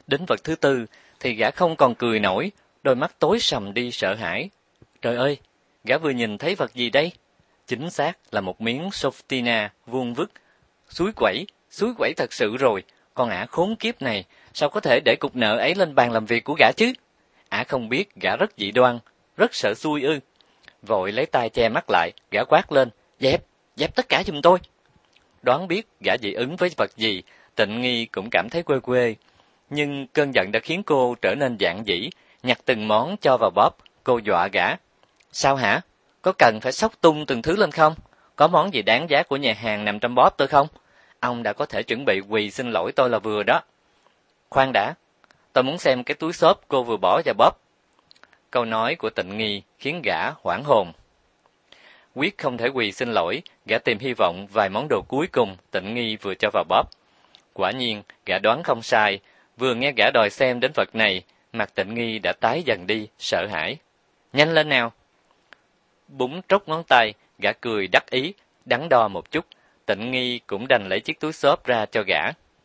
Đến vật thứ tư thì gã không còn cười nổi, đôi mắt tối sầm đi sợ hãi. Trời ơi, gã vừa nhìn thấy vật gì đây? Chính xác là một miếng softina vuông vức. Suối quẩy thật sự rồi, con ả khốn kiếp này, sao có thể để cục nợ ấy lên bàn làm việc của gã chứ? Ả không biết gã rất dị đoan, rất sợ xui ư. Vội lấy tay che mắt lại, gã quát lên, dẹp tất cả giùm tôi. Đoán biết gã dị ứng với vật gì, Tịnh Nghi cũng cảm thấy quê quê. Nhưng cơn giận đã khiến cô trở nên dạn dĩ, nhặt từng món cho vào bóp, cô dọa gã. Sao hả? Có cần phải xóc tung từng thứ lên không? Có món gì đáng giá của nhà hàng nằm trong bóp tôi không? Ông đã có thể chuẩn bị quỳ xin lỗi tôi là vừa đó. Khoan đã, tôi muốn xem cái túi xốp cô vừa bỏ vào bóp. Câu nói của Tịnh Nghi khiến gã hoảng hồn. Quyết không thể quỳ xin lỗi, gã tìm hy vọng vài món đồ cuối cùng Tịnh Nghi vừa cho vào bóp. Quả nhiên, gã đoán không sai, vừa nghe gã đòi xem đến vật này, mặt Tịnh Nghi đã tái dần đi, sợ hãi. Nhanh lên nào! Búng tróc ngón tay, gã cười đắc ý, đắn đo một chút, Tịnh Nghi cũng đành lấy chiếc túi xốp ra cho gã.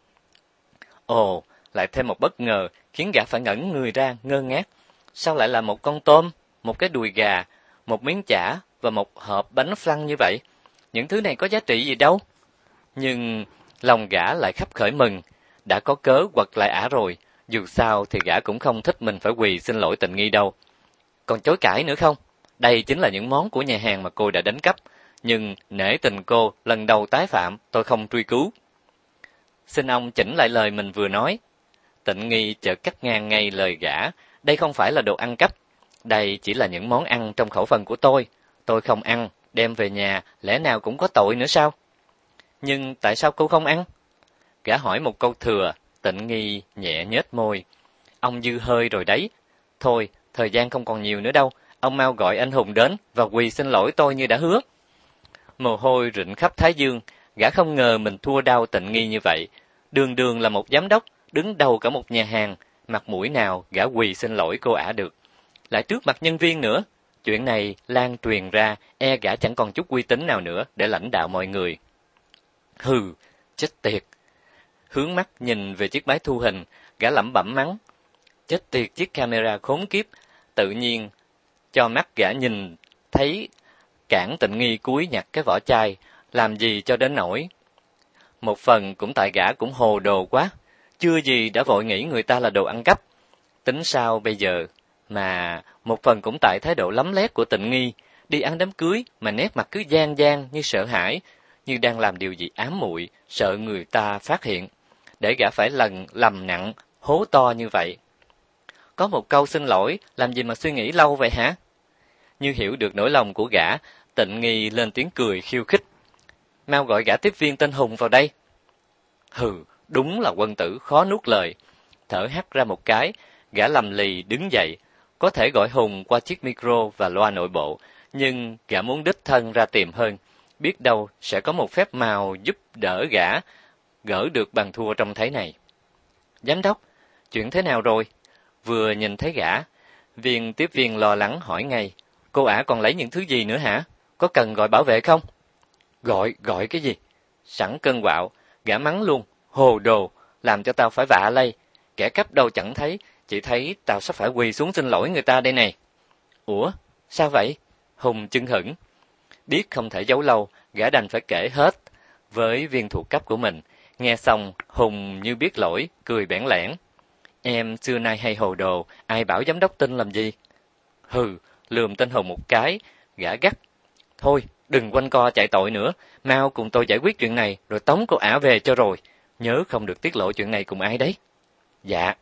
Ồ, lại thêm một bất ngờ, khiến gã phải ngẩn người ra, ngơ ngác. Sao lại là một con tôm, một cái đùi gà, một miếng chả và một hộp bánh flan như vậy? Những thứ này có giá trị gì đâu? Nhưng lòng gã lại khắp khởi mừng, đã có cớ quật lại ả rồi, dù sao thì gã cũng không thích mình phải quỳ xin lỗi Tịnh Nghi đâu. Còn chối cãi nữa không? Đây chính là những món của nhà hàng mà cô đã đánh cắp, nhưng nể tình cô lần đầu tái phạm, tôi không truy cứu. Xin ông chỉnh lại lời mình vừa nói. Tịnh Nghi chợt cắt ngang ngay lời gã, đây không phải là đồ ăn cắp, đây chỉ là những món ăn trong khẩu phần của tôi không ăn, đem về nhà, lẽ nào cũng có tội nữa sao? Nhưng tại sao cô không ăn? Gã hỏi một câu thừa, Tịnh Nghi nhẹ nhếch môi. Ông dư hơi rồi đấy. Thôi, thời gian không còn nhiều nữa đâu, ông mau gọi anh Hùng đến và quỳ xin lỗi tôi như đã hứa. Mồ hôi rịn khắp thái dương, gã không ngờ mình thua đau Tịnh Nghi như vậy. Đường đường là một giám đốc, đứng đầu cả một nhà hàng, mặt mũi nào gã quỳ xin lỗi cô ả được. Lại trước mặt nhân viên nữa, chuyện này lan truyền ra, e gã chẳng còn chút uy tín nào nữa để lãnh đạo mọi người. Hừ, chết tiệt. Hướng mắt nhìn về chiếc máy thu hình, gã lẩm bẩm mắng. Chết tiệt chiếc camera khốn kiếp, tự nhiên cho mắt gã nhìn thấy cản Tịnh Nghi cúi nhặt cái vỏ chai, làm gì cho đến nỗi. Một phần cũng tại gã cũng hồ đồ quá, chưa gì đã vội nghĩ người ta là đồ ăn cắp. Tính sao bây giờ? Mà một phần cũng tại thái độ lấm lét của Tịnh Nghi, đi ăn đám cưới mà nét mặt cứ gian gian như sợ hãi, như đang làm điều gì ám muội, sợ người ta phát hiện, để gã phải lầm nặng, hố to như vậy. Có một câu xin lỗi, làm gì mà suy nghĩ lâu vậy hả? Như hiểu được nỗi lòng của gã, Tịnh Nghi lên tiếng cười khiêu khích. Mau gọi gã tiếp viên tên Hùng vào đây. Hừ, đúng là quân tử khó nuốt lời. Thở hắt ra một cái, gã lầm lì đứng dậy. Có thể gọi Hùng qua chiếc micro và loa nội bộ, nhưng gã muốn đích thân ra tìm hơn. Biết đâu sẽ có một phép màu giúp đỡ gã gỡ được bàn thua trong thế này. Giám đốc, chuyện thế nào rồi? Vừa nhìn thấy gã, viên tiếp viên lo lắng hỏi ngay. Cô ả còn lấy những thứ gì nữa hả? Có cần gọi bảo vệ không? Gọi cái gì? Sẵn cơn quạo, gã mắng luôn. Hồ đồ, làm cho tao phải vạ lây. Kẻ cắp đâu chẳng thấy, chỉ thấy tao sắp phải quỳ xuống xin lỗi người ta đây này. Ủa, sao vậy? Hùng chưng hửng. Biết không thể giấu lâu, gã đành phải kể hết với viên thuộc cấp của mình. Nghe xong, Hùng như biết lỗi, cười bẽn lẽn. Em xưa nay hay hồ đồ, ai bảo giám đốc tin làm gì? Hừ, lườm tên Hùng một cái, gã gắt. Thôi, đừng quanh co chạy tội nữa, mau cùng tôi giải quyết chuyện này, rồi tống cô ả về cho rồi. Nhớ không được tiết lộ chuyện này cùng ai đấy. Dạ.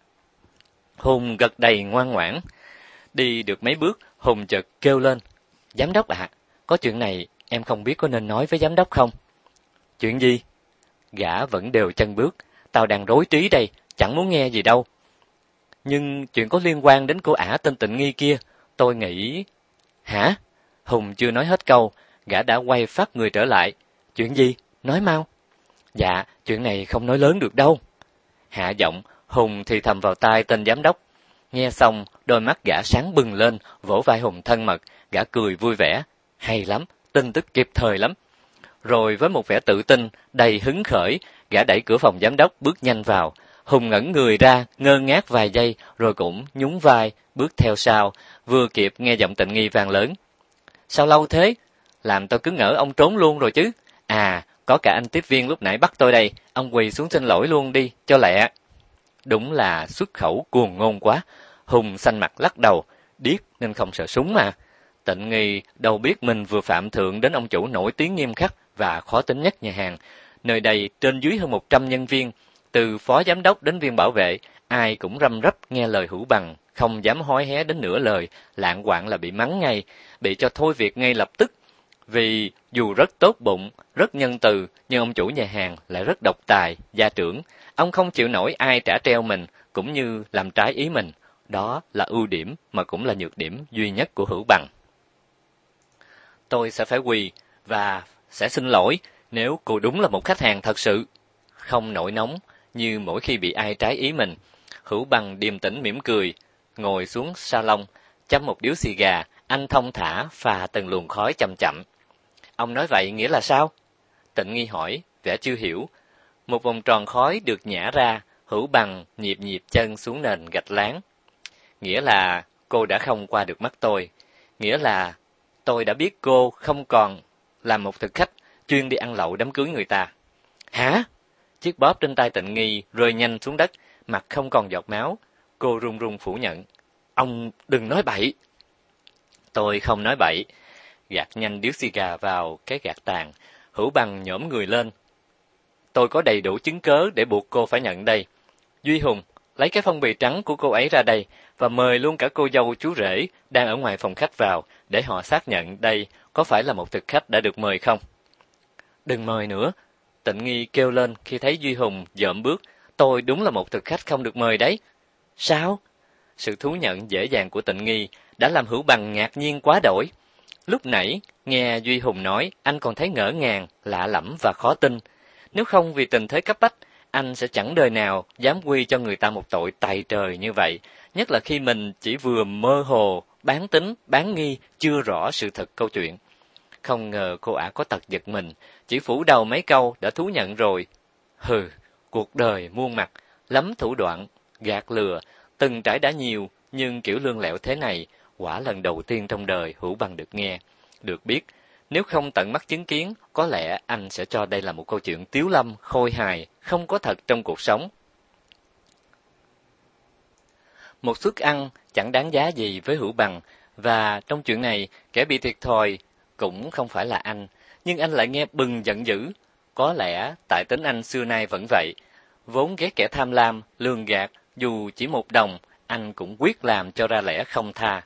Hùng gật đầy ngoan ngoãn. Đi được mấy bước, Hùng chợt kêu lên. Giám đốc ạ, có chuyện này em không biết có nên nói với giám đốc không? Chuyện gì? Gã vẫn đều chân bước. Tao đang rối trí đây, chẳng muốn nghe gì đâu. Nhưng chuyện có liên quan đến cô ả tên Tịnh Nghi kia, tôi nghĩ... Hả? Hùng chưa nói hết câu, gã đã quay phát người trở lại. Chuyện gì? Nói mau. Dạ, chuyện này không nói lớn được đâu. Hạ giọng, Hùng thì thầm vào tai tên giám đốc. Nghe xong, đôi mắt gã sáng bừng lên, vỗ vai Hùng thân mật, gã cười vui vẻ. Hay lắm, tin tức kịp thời lắm. Rồi với một vẻ tự tin, đầy hứng khởi, gã đẩy cửa phòng giám đốc bước nhanh vào. Hùng ngẩn người ra, ngơ ngác vài giây, rồi cũng nhún vai, bước theo sau, vừa kịp nghe giọng Tịnh Nghi vang lớn. Sao lâu thế? Làm tôi cứ ngỡ ông trốn luôn rồi chứ. À, có cả anh tiếp viên lúc nãy bắt tôi đây, ông quỳ xuống xin lỗi luôn đi, cho lẹ. Đúng là xuất khẩu cuồng ngôn quá. Hùng xanh mặt lắc đầu, điếc nên không sợ súng mà. Tịnh Nghi đâu biết mình vừa phạm thượng đến ông chủ nổi tiếng nghiêm khắc và khó tính nhất nhà hàng. Nơi đây trên dưới hơn 100 nhân viên, từ phó giám đốc đến viên bảo vệ, ai cũng răm rắp nghe lời Hữu Bằng, không dám hối hé đến nửa lời, lạng quạng là bị mắng ngay, bị cho thôi việc ngay lập tức. Vì dù rất tốt bụng, rất nhân từ, nhưng ông chủ nhà hàng lại rất độc tài, gia trưởng. Ông không chịu nổi ai trả treo mình, cũng như làm trái ý mình. Đó là ưu điểm mà cũng là nhược điểm duy nhất của Hữu Bằng. Tôi sẽ phải quỳ và sẽ xin lỗi nếu cô đúng là một khách hàng thật sự. Không nổi nóng như mỗi khi bị ai trái ý mình. Hữu Bằng điềm tĩnh mỉm cười, ngồi xuống salon, châm một điếu xì gà, anh thong thả phà từng luồng khói chậm chậm. Ông nói vậy nghĩa là sao? Tịnh Nghi hỏi, vẻ chưa hiểu. Một vòng tròn khói được nhả ra, Hữu Bằng nhịp nhịp chân xuống nền gạch láng. Nghĩa là cô đã không qua được mắt tôi. Nghĩa là tôi đã biết cô không còn là một thực khách chuyên đi ăn lậu đám cưới người ta. Hả? Chiếc bóp trên tay Tịnh Nghi rơi nhanh xuống đất, mặt không còn giọt máu. Cô run run phủ nhận. Ông đừng nói bậy. Tôi không nói bậy. Gạt nhanh điếu xì gà vào cái gạt tàn. Hữu Bằng nhổm người lên. Tôi có đầy đủ chứng cớ để buộc cô phải nhận đây. Duy Hùng, lấy cái phong bì trắng của cô ấy ra đây và mời luôn cả cô dâu chú rể đang ở ngoài phòng khách vào để họ xác nhận đây có phải là một thực khách đã được mời không. Đừng mời nữa. Tịnh Nghi kêu lên khi thấy Duy Hùng dợm bước. Tôi đúng là một thực khách không được mời đấy. Sao? Sự thú nhận dễ dàng của Tịnh Nghi đã làm Hữu Bằng ngạc nhiên quá đổi. Lúc nãy, nghe Duy Hùng nói, anh còn thấy ngỡ ngàng, lạ lẫm và khó tin. Nếu không vì tình thế cấp bách, anh sẽ chẳng đời nào dám quy cho người ta một tội tày trời như vậy, nhất là khi mình chỉ vừa mơ hồ, bán tính, bán nghi, chưa rõ sự thật câu chuyện. Không ngờ cô ả có tật giật mình, chỉ phủ đầu mấy câu đã thú nhận rồi. Hừ, cuộc đời muôn mặt, lắm thủ đoạn, gạt lừa, từng trải đã nhiều, nhưng kiểu lương lẹo thế này, quả lần đầu tiên trong đời Hữu Bằng được nghe, được biết. Nếu không tận mắt chứng kiến, có lẽ anh sẽ cho đây là một câu chuyện tiếu lâm, khôi hài, không có thật trong cuộc sống. Một suất ăn chẳng đáng giá gì với Hữu Bằng, và trong chuyện này, kẻ bị thiệt thòi cũng không phải là anh, nhưng anh lại nghe bừng giận dữ. Có lẽ tại tính anh xưa nay vẫn vậy, vốn ghét kẻ tham lam, lường gạt, dù chỉ 1 đồng, anh cũng quyết làm cho ra lẽ không tha.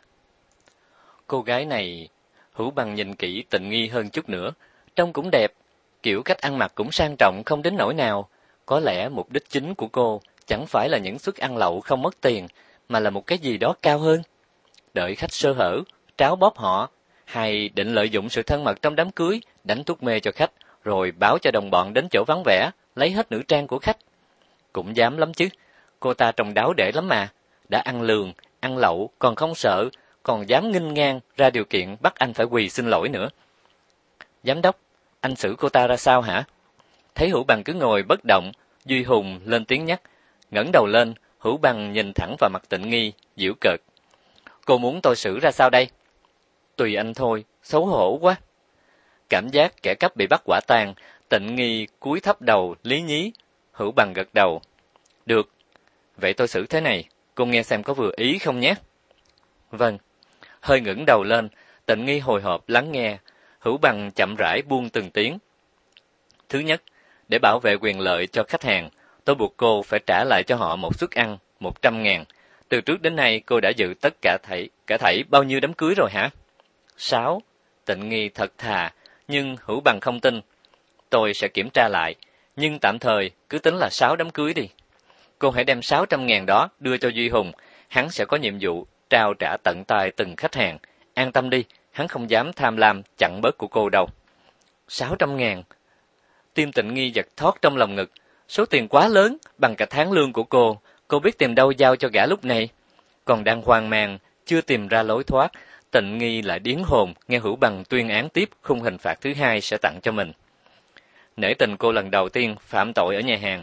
Cô gái này, Hữu Bằng nhìn kỹ Tịnh Nghi hơn chút nữa, trông cũng đẹp, kiểu cách ăn mặc cũng sang trọng không đến nỗi nào. Có lẽ mục đích chính của cô chẳng phải là những suất ăn lậu không mất tiền, mà là một cái gì đó cao hơn. Đợi khách sơ hở, tráo bóp họ, hay định lợi dụng sự thân mật trong đám cưới, đánh thuốc mê cho khách, rồi báo cho đồng bọn đến chỗ vắng vẻ, lấy hết nữ trang của khách. Cũng dám lắm chứ, cô ta trông đáo để lắm mà, đã ăn lường, ăn lậu, còn không sợ, còn dám nghênh ngang ra điều kiện bắt anh phải quỳ xin lỗi nữa. Giám đốc, anh xử cô ta ra sao hả? Thấy Hữu Bằng cứ ngồi bất động, Duy Hùng lên tiếng nhắc. Ngẩng đầu lên, Hữu Bằng nhìn thẳng vào mặt Tịnh Nghi, giễu cợt. Cô muốn tôi xử ra sao đây? Tùy anh thôi, xấu hổ quá. Cảm giác kẻ cắp bị bắt quả tang, Tịnh Nghi cúi thấp đầu lý nhí. Hữu Bằng gật đầu. Được, vậy tôi xử thế này, cô nghe xem có vừa ý không nhé? Vâng. Hơi ngẩng đầu lên, Tịnh Nghi hồi hộp lắng nghe. Hữu Bằng chậm rãi buông từng tiếng. Thứ nhất, để bảo vệ quyền lợi cho khách hàng, tôi buộc cô phải trả lại cho họ một suất ăn, 100.000. Từ trước đến nay cô đã dự tất cả thảy bao nhiêu đám cưới rồi hả? 6. Tịnh Nghi thật thà, nhưng Hữu Bằng không tin. Tôi sẽ kiểm tra lại, nhưng tạm thời cứ tính là 6 đám cưới đi. Cô hãy đem 600.000 đó đưa cho Duy Hùng, hắn sẽ có nhiệm vụ trao trả tận tay từng khách hàng. An tâm đi, hắn không dám tham lam chặn bớt của cô đâu. 600.000. Tim Tịnh Nghi giật thót trong lòng ngực. Số tiền quá lớn, bằng cả tháng lương của cô biết tìm đâu giao cho gã lúc này. Còn đang hoang mang, chưa tìm ra lối thoát, Tịnh Nghi lại điếng hồn nghe Hữu Bằng tuyên án tiếp khung hình phạt thứ 2 sẽ tặng cho mình. Nể tình cô lần đầu tiên phạm tội ở nhà hàng,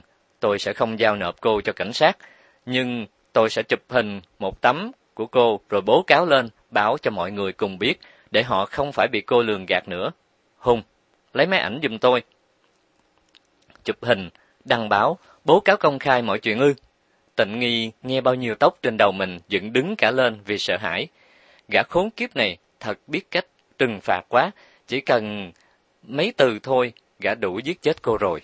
tôi sẽ không giao nộp cô cho cảnh sát, nhưng tôi sẽ chụp hình một tấm của cô rồi bố cáo lên, báo cho mọi người cùng biết, để họ không phải bị cô lường gạt nữa. Hùng, lấy máy ảnh giùm tôi. Chụp hình, đăng báo, bố cáo công khai mọi chuyện ư? Tịnh Nghi nghe bao nhiêu tóc trên đầu mình dựng đứng cả lên vì sợ hãi. Gã khốn kiếp này thật biết cách trừng phạt quá, chỉ cần mấy từ thôi, gã đủ giết chết cô rồi.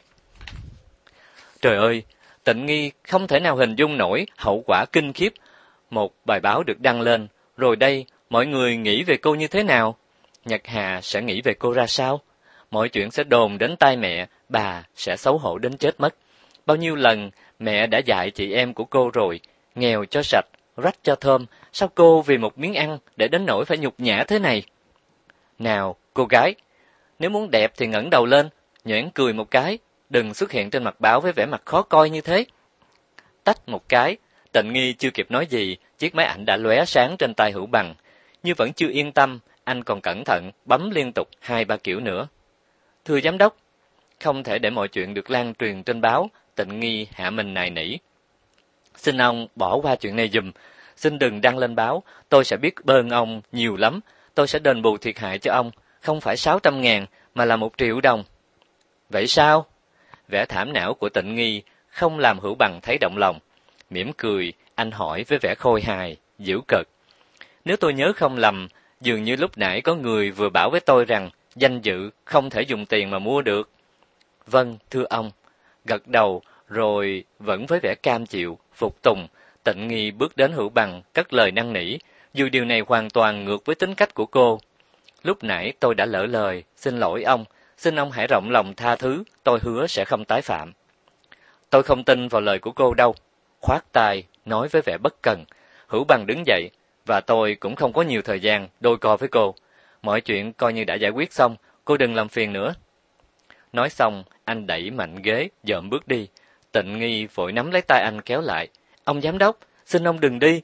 Trời ơi, Tịnh Nghi không thể nào hình dung nổi hậu quả kinh khiếp. Một bài báo được đăng lên, rồi đây mọi người nghĩ về cô như thế nào? Nhật Hà sẽ nghĩ về cô ra sao? Mọi chuyện sẽ đồn đến tai mẹ, bà sẽ xấu hổ đến chết mất. Bao nhiêu lần mẹ đã dạy chị em của cô rồi, nghèo cho sạch, rách cho thơm, sao cô vì một miếng ăn để đến nỗi phải nhục nhã thế này? Nào, cô gái, nếu muốn đẹp thì ngẩng đầu lên, nhoẻn cười một cái, đừng xuất hiện trên mặt báo với vẻ mặt khó coi như thế. Tách một cái, Tịnh Nghi chưa kịp nói gì, chiếc máy ảnh đã lóe sáng trên tay Hữu Bằng. Như vẫn chưa yên tâm, anh còn cẩn thận bấm liên tục 2-3 kiểu nữa. Thưa giám đốc, không thể để mọi chuyện được lan truyền trên báo, Tịnh Nghi hạ mình nài nỉ. Xin ông bỏ qua chuyện này giùm, xin đừng đăng lên báo, tôi sẽ biết ơn ông nhiều lắm, tôi sẽ đền bù thiệt hại cho ông, không phải 600.000 mà là 1 triệu đồng. Vậy sao? Vẻ thảm não của Tịnh Nghi không làm Hữu Bằng thấy động lòng. Mỉm cười, anh hỏi với vẻ khôi hài, giễu cợt. Nếu tôi nhớ không lầm, dường như lúc nãy có người vừa bảo với tôi rằng danh dự không thể dùng tiền mà mua được. Vâng, thưa ông. Gật đầu, rồi vẫn với vẻ cam chịu, phục tùng, Tịnh Nghi bước đến Hữu Bằng, cất lời năn nỉ, dù điều này hoàn toàn ngược với tính cách của cô. Lúc nãy tôi đã lỡ lời, xin lỗi ông, xin ông hãy rộng lòng tha thứ, tôi hứa sẽ không tái phạm. Tôi không tin vào lời của cô đâu. Khoát tay, nói với vẻ bất cần. Hữu Bằng đứng dậy, và tôi cũng không có nhiều thời gian đôi co với cô. Mọi chuyện coi như đã giải quyết xong, cô đừng làm phiền nữa. Nói xong, anh đẩy mạnh ghế, dợm bước đi. Tịnh Nghi vội nắm lấy tay anh kéo lại. Ông giám đốc, xin ông đừng đi.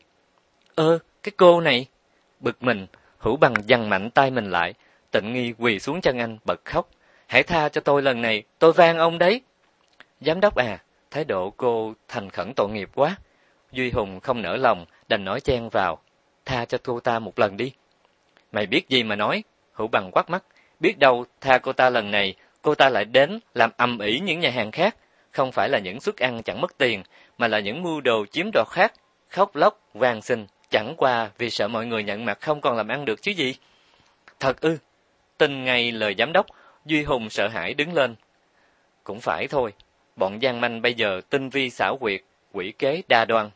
Cái cô này. Bực mình, Hữu Bằng giằng mạnh tay mình lại. Tịnh Nghi quỳ xuống chân anh, bật khóc. Hãy tha cho tôi lần này, tôi van ông đấy. Giám đốc à, thái độ cô thành khẩn tội nghiệp quá. Duy Hùng không nỡ lòng, đành nói chen vào. Tha cho cô ta một lần đi. Mày biết gì mà nói? Hữu Bằng quát mắt. Biết đâu tha cô ta lần này, cô ta lại đến làm ầm ĩ những nhà hàng khác. Không phải là những suất ăn chẳng mất tiền, mà là những mưu đồ chiếm đoạt khác. Khóc lóc, van xin, chẳng qua vì sợ mọi người nhận mặt không còn làm ăn được chứ gì. Thật ư? Tin ngay lời giám đốc, Duy Hùng sợ hãi đứng lên. Cũng phải thôi, bọn gian manh bây giờ tinh vi xảo quyệt, quỷ kế đa đoan.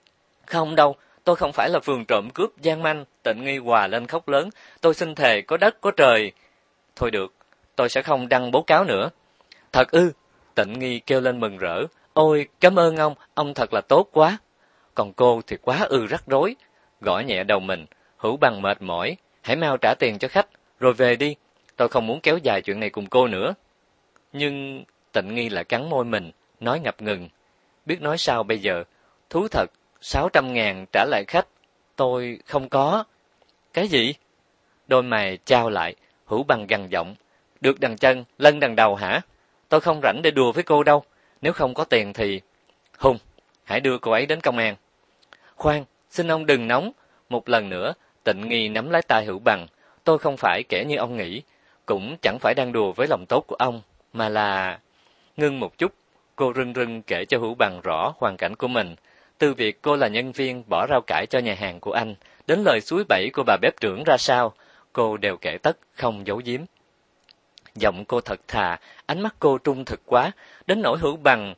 Không đâu, tôi không phải là phường trộm cướp gian manh. Tịnh Nghi hòa lên khóc lớn. Tôi xin thề có đất có trời. Thôi được, tôi sẽ không đăng báo cáo nữa. Thật ư? Tịnh Nghi kêu lên mừng rỡ. Ôi, cảm ơn ông thật là tốt quá. Còn cô thì quá rắc rối. Gõ nhẹ đầu mình, Hữu Bằng mệt mỏi. Hãy mau trả tiền cho khách, rồi về đi. Tôi không muốn kéo dài chuyện này cùng cô nữa. Nhưng Tịnh Nghi lại cắn môi mình, nói ngập ngừng. Biết nói sao bây giờ? Thú thật, 600.000 trả lại khách. Tôi không có. Cái gì? Đôi mày trao lại, Hữu Bằng gằn giọng. Được đằng chân, lân đằng đầu hả? Tôi không rảnh để đùa với cô đâu. Nếu không có tiền thì... Hùng, hãy đưa cô ấy đến công an. Khoan, xin ông đừng nóng. Một lần nữa, Tịnh Nghi nắm lấy tay Hữu Bằng. Tôi không phải kẻ như ông nghĩ. Cũng chẳng phải đang đùa với lòng tốt của ông. Mà là... Ngưng một chút, cô rưng rưng kể cho Hữu Bằng rõ hoàn cảnh của mình. Từ việc cô là nhân viên bỏ rau cải cho nhà hàng của anh, đến lời suối bẫy của bà bếp trưởng ra sao, cô đều kể tất, không giấu giếm. Giọng cô thật thà, ánh mắt cô trung thực quá, đến nỗi Hữu Bằng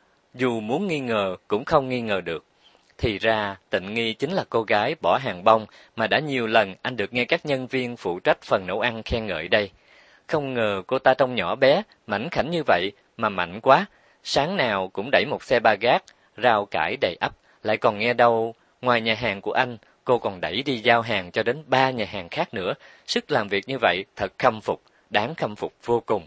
dù muốn nghi ngờ cũng không nghi ngờ được. Thì ra Tịnh Nghi chính là cô gái bỏ hàng bông mà đã nhiều lần anh được nghe các nhân viên phụ trách phần nấu ăn khen ngợi đây. Không ngờ cô ta trông nhỏ bé, mảnh khảnh như vậy mà mạnh quá, sáng nào cũng đẩy một xe ba gác, rau cải đầy ắp, lại còn nghe đâu ngoài nhà hàng của anh, cô còn đẩy đi giao hàng cho đến 3 nhà hàng khác nữa. Sức làm việc như vậy thật khâm phục, đáng khâm phục vô cùng.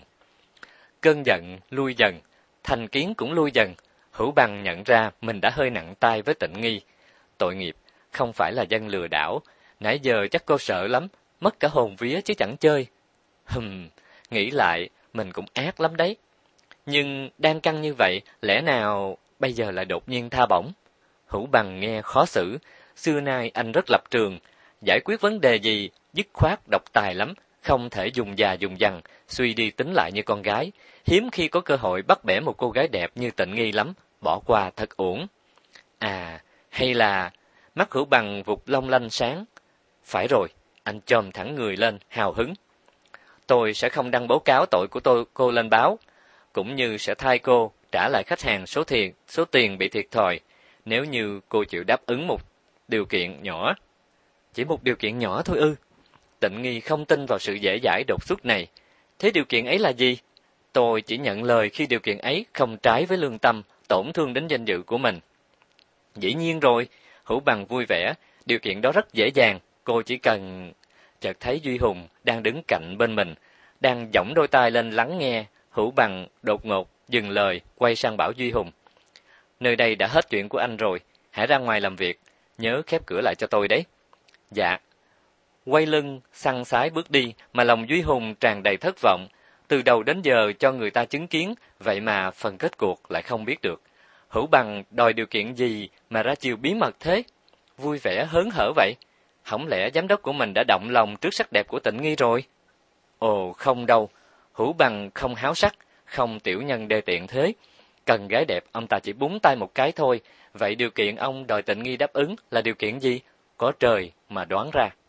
Cơn giận lui dần, thành kiến cũng lui dần. Hữu Bằng nhận ra mình đã hơi nặng tay với Tịnh Nghi. Tội nghiệp, không phải là dân lừa đảo. Nãy giờ chắc cô sợ lắm, mất cả hồn vía chứ chẳng chơi. Nghĩ lại, mình cũng ác lắm đấy. Nhưng đang căng như vậy, lẽ nào bây giờ lại đột nhiên tha bổng? Hữu Bằng nghe khó xử, xưa nay anh rất lập trường, giải quyết vấn đề gì dứt khoát độc tài lắm, không thể dùng già dùng dằng, suy đi tính lại như con gái, hiếm khi có cơ hội bắt bẻ một cô gái đẹp như Tịnh Nghi lắm, bỏ qua thật uổng. À, hay là mắt Hữu Bằng vụt long lanh sáng. Phải rồi, anh chồm thẳng người lên, hào hứng. Tôi sẽ không đăng báo cáo tội của cô lên báo, cũng như sẽ thay cô trả lại khách hàng số tiền bị thiệt thòi, nếu như cô chịu đáp ứng một điều kiện nhỏ. Chỉ một điều kiện nhỏ thôi ư? Tịnh Nghi không tin vào sự dễ dãi đột xuất này. Thế điều kiện ấy là gì? Tôi chỉ nhận lời khi điều kiện ấy không trái với lương tâm, tổn thương đến danh dự của mình. Dĩ nhiên rồi, Hữu Bằng vui vẻ, điều kiện đó rất dễ dàng, cô chỉ cần... Chợt thấy Duy Hùng đang đứng cạnh bên mình, đang giỏng đôi tai lên lắng nghe, Hữu Bằng đột ngột dừng lời, quay sang bảo Duy Hùng. Nơi đây đã hết chuyện của anh rồi, hãy ra ngoài làm việc, nhớ khép cửa lại cho tôi đấy. Dạ. Quay lưng, săng sái bước đi, mà lòng Duy Hùng tràn đầy thất vọng. Từ đầu đến giờ cho người ta chứng kiến, vậy mà phần kết cuộc lại không biết được. Hữu Bằng đòi điều kiện gì mà ra chiều bí mật thế? Vui vẻ hớn hở vậy. Hổng lẽ giám đốc của mình đã động lòng trước sắc đẹp của Tịnh Nghi rồi? Ồ không đâu, Hữu Bằng không háo sắc, không tiểu nhân đê tiện thế. Cần gái đẹp ông ta chỉ búng tay một cái thôi, vậy điều kiện ông đòi Tịnh Nghi đáp ứng là điều kiện gì? Có trời mà đoán ra.